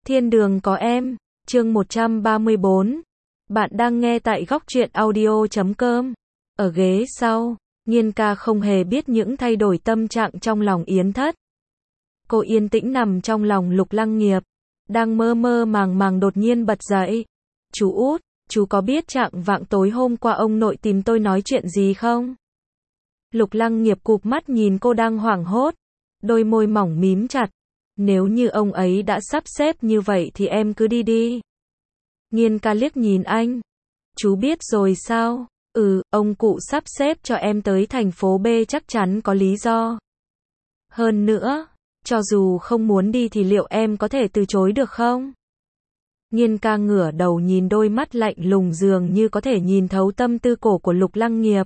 Thiên đường có em, chương 134. Bạn đang nghe tại góc truyện audio.com. Ở ghế sau, Nhiên ca không hề biết những thay đổi tâm trạng trong lòng Yến Thất. Cô yên tĩnh nằm trong lòng Lục Lăng Nghiệp, đang mơ mơ màng màng đột nhiên bật dậy. Chú út, chú có biết trạng vạng tối hôm qua ông nội tìm tôi nói chuyện gì không? Lục Lăng Nghiệp cụp mắt nhìn cô đang hoảng hốt, đôi môi mỏng mím chặt. Nếu như ông ấy đã sắp xếp như vậy thì em cứ đi đi. Nhiên ca liếc nhìn anh. Chú biết rồi sao? Ông cụ sắp xếp cho em tới thành phố B chắc chắn có lý do. Hơn nữa, cho dù không muốn đi thì liệu em có thể từ chối được không? Nhiên ca ngửa đầu nhìn đôi mắt lạnh lùng dường như có thể nhìn thấu tâm tư cổ của Lục Lăng Nghiệp.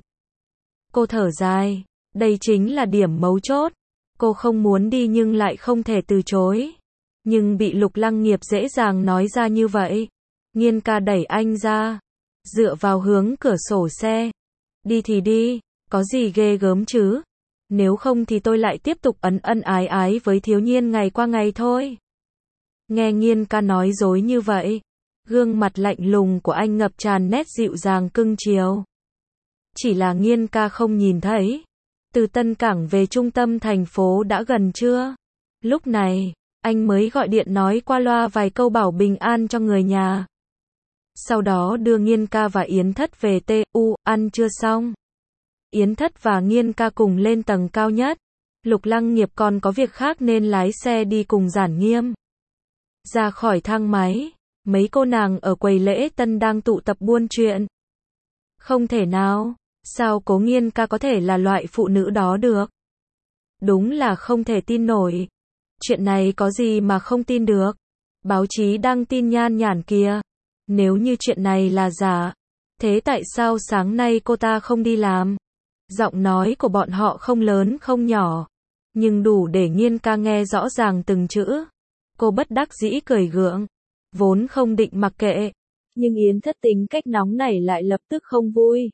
Cô thở dài, đây chính là điểm mấu chốt. Cô không muốn đi nhưng lại không thể từ chối. Nhưng bị Lục Lăng Nghiệp dễ dàng nói ra như vậy. Nhiên ca đẩy anh ra, dựa vào hướng cửa sổ xe. Đi thì đi, có gì ghê gớm chứ? Nếu không thì tôi lại tiếp tục ân ân ái ái với thiếu nhiên ngày qua ngày thôi. Nghe Nhiên ca nói dối như vậy, gương mặt lạnh lùng của anh ngập tràn nét dịu dàng cưng chiều. Chỉ là Nhiên ca không nhìn thấy. Từ Tân Cảng về trung tâm thành phố đã gần trưa. Lúc này, anh mới gọi điện nói qua loa vài câu bảo bình an cho người nhà. Sau đó đưa Nhiên ca và Yến Thất về TU, ăn trưa xong. Yến Thất và Nhiên ca cùng lên tầng cao nhất. Lục Lăng Nghiệp còn có việc khác nên lái xe đi cùng Giản Nghiêm. Ra khỏi thang máy, mấy cô nàng ở quầy lễ tân đang tụ tập buôn chuyện. Không thể nào. Sao Cố Nhiên ca có thể là loại phụ nữ đó được? Đúng là không thể tin nổi. Chuyện này có gì mà không tin được? Báo chí đăng tin nhan nhản kìa. Nếu như chuyện này là giả, thế tại sao sáng nay cô ta không đi làm? Giọng nói của bọn họ không lớn không nhỏ, nhưng đủ để Nhiên ca nghe rõ ràng từng chữ. Cô bất đắc dĩ cười gượng, vốn không định mặc kệ, nhưng Yến Thất tính cách nóng nảy lại lập tức không vui.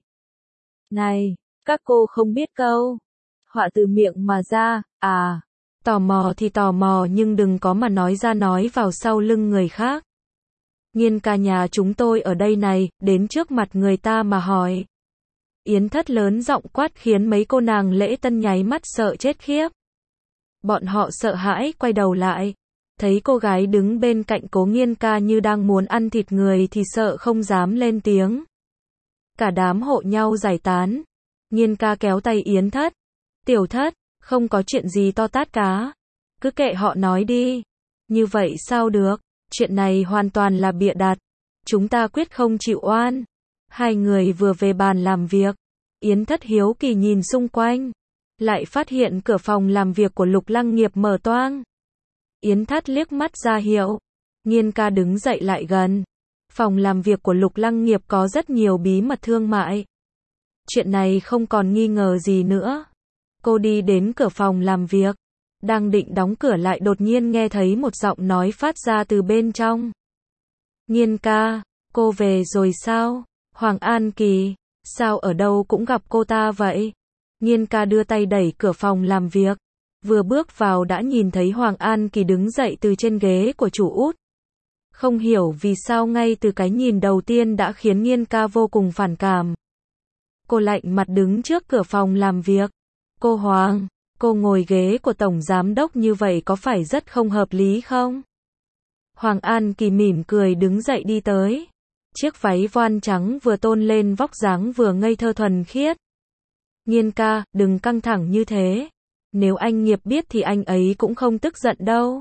Này, các cô không biết câu họa từ miệng mà ra, à, tò mò thì tò mò nhưng đừng có mà nói ra nói vào sau lưng người khác. Nhiên ca nhà chúng tôi ở đây này, đến trước mặt người ta mà hỏi. Yến Thất lớn giọng quát khiến mấy cô nàng lễ tân nháy mắt sợ chết khiếp. Bọn họ sợ hãi quay đầu lại, thấy cô gái đứng bên cạnh Cố Nhiên ca như đang muốn ăn thịt người thì sợ không dám lên tiếng. Cả đám hộ nhau giải tán. Nhiên ca kéo tay Yến Thất. Tiểu Thất, không có chuyện gì to tát cá. Cứ kệ họ nói đi. Như vậy sao được? Chuyện này hoàn toàn là bịa đặt. Chúng ta quyết không chịu oan. Hai người vừa về bàn làm việc. Yến Thất hiếu kỳ nhìn xung quanh. Lại phát hiện cửa phòng làm việc của Lục Lăng Nghiệp mở toang. Yến Thất liếc mắt ra hiệu. Nhiên ca đứng dậy lại gần. Phòng làm việc của Lục Lăng Nghiệp có rất nhiều bí mật thương mại. Chuyện này không còn nghi ngờ gì nữa. Cô đi đến cửa phòng làm việc. Đang định đóng cửa lại đột nhiên nghe thấy một giọng nói phát ra từ bên trong. Nhiên ca, cô về rồi sao? Hoàng An Kỳ, sao ở đâu cũng gặp cô ta vậy? Nhiên ca đưa tay đẩy cửa phòng làm việc. Vừa bước vào đã nhìn thấy Hoàng An Kỳ đứng dậy từ trên ghế của chủ út. Không hiểu vì sao ngay từ cái nhìn đầu tiên đã khiến Nhiên ca vô cùng phản cảm. Cô lạnh mặt đứng trước cửa phòng làm việc. Cô Hoàng, cô ngồi ghế của tổng giám đốc như vậy có phải rất không hợp lý không? Hoàng An Kỳ mỉm cười đứng dậy đi tới. Chiếc váy voan trắng vừa tôn lên vóc dáng vừa ngây thơ thuần khiết. Nhiên ca, đừng căng thẳng như thế. Nếu anh Nghiệp biết thì anh ấy cũng không tức giận đâu.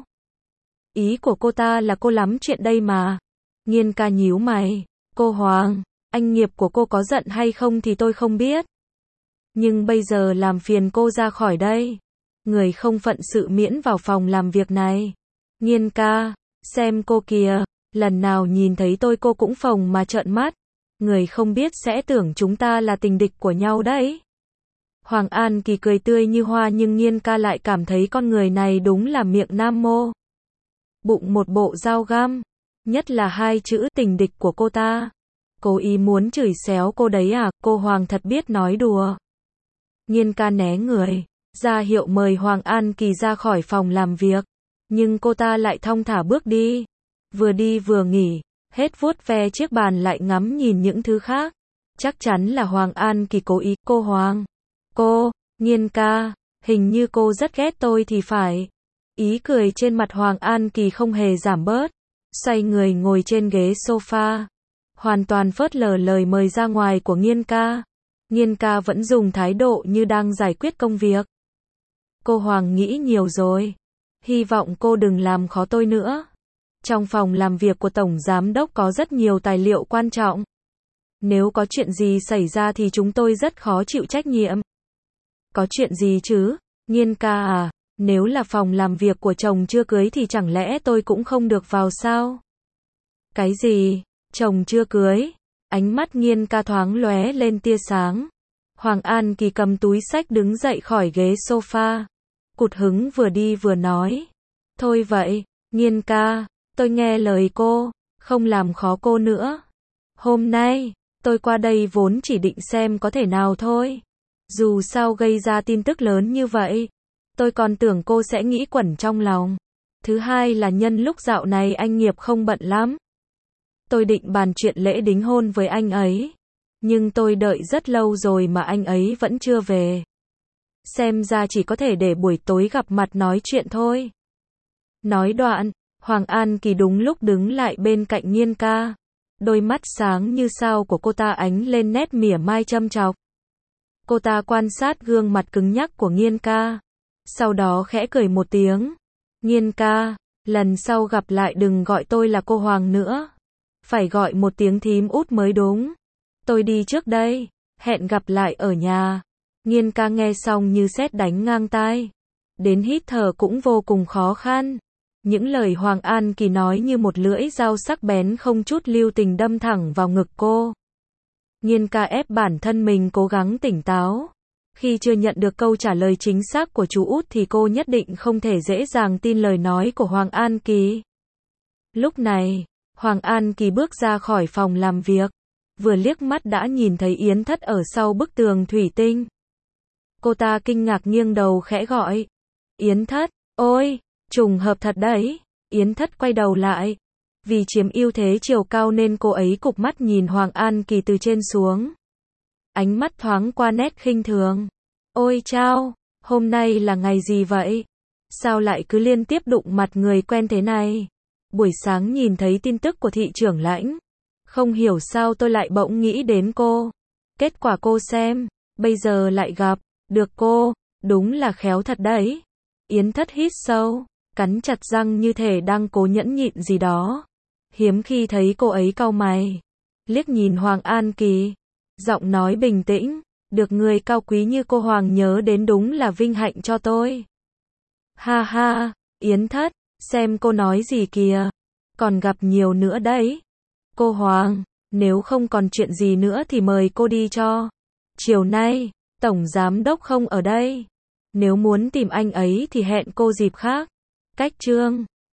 Ý của cô ta là cô lắm chuyện đây mà. Nhiên ca nhíu mày. Cô Hoàng, anh Nghiệp của cô có giận hay không thì tôi không biết. Nhưng bây giờ làm phiền cô ra khỏi đây. Người không phận sự miễn vào phòng làm việc này. Nhiên ca, xem cô kìa, lần nào nhìn thấy tôi cô cũng phồng mà trợn mắt. Người không biết sẽ tưởng chúng ta là tình địch của nhau đấy. Hoàng An Kỳ cười tươi như hoa nhưng Nhiên ca lại cảm thấy con người này đúng là miệng nam mô. Bụng một bộ dao găm. Nhất là hai chữ tình địch của cô ta. Cố ý muốn chửi xéo cô đấy à, cô Hoàng thật biết nói đùa. Nhiên ca né người, ra hiệu mời Hoàng An Kỳ ra khỏi phòng làm việc. Nhưng cô ta lại thong thả bước đi. vừa đi vừa nghỉ, hết vuốt ve chiếc bàn lại ngắm nhìn những thứ khác. Chắc chắn là Hoàng An Kỳ cố ý. Cô Hoàng, cô, Nhiên ca, hình như cô rất ghét tôi thì phải. Ý cười trên mặt Hoàng An Kỳ không hề giảm bớt, xoay người ngồi trên ghế sofa, hoàn toàn phớt lờ lời mời ra ngoài của Nhiên ca. Nhiên ca vẫn dùng thái độ như đang giải quyết công việc. Cô Hoàng nghĩ nhiều rồi. Hy vọng cô đừng làm khó tôi nữa. Trong phòng làm việc của Tổng Giám Đốc có rất nhiều tài liệu quan trọng. Nếu có chuyện gì xảy ra thì chúng tôi rất khó chịu trách nhiệm. Có chuyện gì chứ? Nhiên ca à, nếu là phòng làm việc của chồng chưa cưới thì chẳng lẽ tôi cũng không được vào sao? Cái gì? Chồng chưa cưới? Ánh mắt Nhiên ca thoáng lóe lên tia sáng. Hoàng An Kỳ cầm túi xách đứng dậy khỏi ghế sofa. Cụt hứng vừa đi vừa nói. Thôi vậy, Nhiên ca, tôi nghe lời cô, không làm khó cô nữa. Hôm nay, tôi qua đây vốn chỉ định xem có thể nào thôi. Dù sao gây ra tin tức lớn như vậy, tôi còn tưởng cô sẽ nghĩ quẩn trong lòng. Thứ hai là nhân lúc dạo này anh Nghiệp không bận lắm. Tôi định bàn chuyện lễ đính hôn với anh ấy. Nhưng tôi đợi rất lâu rồi mà anh ấy vẫn chưa về. Xem ra chỉ có thể để buổi tối gặp mặt nói chuyện thôi. Nói đoạn, Hoàng An Kỳ đúng lúc đứng lại bên cạnh Nhiên ca. Đôi mắt sáng như sao của cô ta ánh lên nét mỉa mai châm chọc. Cô ta quan sát gương mặt cứng nhắc của Nhiên ca. Sau đó khẽ cười một tiếng. Nhiên ca, lần sau gặp lại đừng gọi tôi là cô Hoàng nữa. Phải gọi một tiếng thím út mới đúng. Tôi đi trước đây, hẹn gặp lại ở nhà. Nhiên ca nghe xong như sét đánh ngang tai. Đến hít thở cũng vô cùng khó khăn. Những lời Hoàng An Kỳ nói như một lưỡi dao sắc bén không chút lưu tình đâm thẳng vào ngực cô. Nhiên ca ép bản thân mình cố gắng tỉnh táo. Khi chưa nhận được câu trả lời chính xác của chú út thì cô nhất định không thể dễ dàng tin lời nói của Hoàng An Kỳ. Lúc này, Hoàng An Kỳ bước ra khỏi phòng làm việc. Vừa liếc mắt đã nhìn thấy Yến Thất ở sau bức tường thủy tinh. Cô ta kinh ngạc nghiêng đầu khẽ gọi. Yến Thất, ôi, trùng hợp thật đấy. Yến Thất quay đầu lại. Vì chiếm ưu thế chiều cao nên cô ấy cụp mắt nhìn Hoàng An Kỳ từ trên xuống. Ánh mắt thoáng qua nét khinh thường. Ôi chao, hôm nay là ngày gì vậy? Sao lại cứ liên tiếp đụng mặt người quen thế này? Buổi sáng nhìn thấy tin tức của thị trưởng Lãnh. Không hiểu sao tôi lại bỗng nghĩ đến cô. Kết quả cô xem, bây giờ lại gặp, được cô, đúng là khéo thật đấy. Yến Thất hít sâu, cắn chặt răng như thể đang cố nhẫn nhịn gì đó. Hiếm khi thấy cô ấy cau mày. Liếc nhìn Hoàng An Kỳ. Giọng nói bình tĩnh, được người cao quý như cô Hoàng nhớ đến đúng là vinh hạnh cho tôi. Ha ha, Yến Thất, xem cô nói gì kìa. Còn gặp nhiều nữa đấy. Cô Hoàng, nếu không còn chuyện gì nữa thì mời cô đi cho. Chiều nay, Tổng Giám Đốc không ở đây. Nếu muốn tìm anh ấy thì hẹn cô dịp khác. Cách chương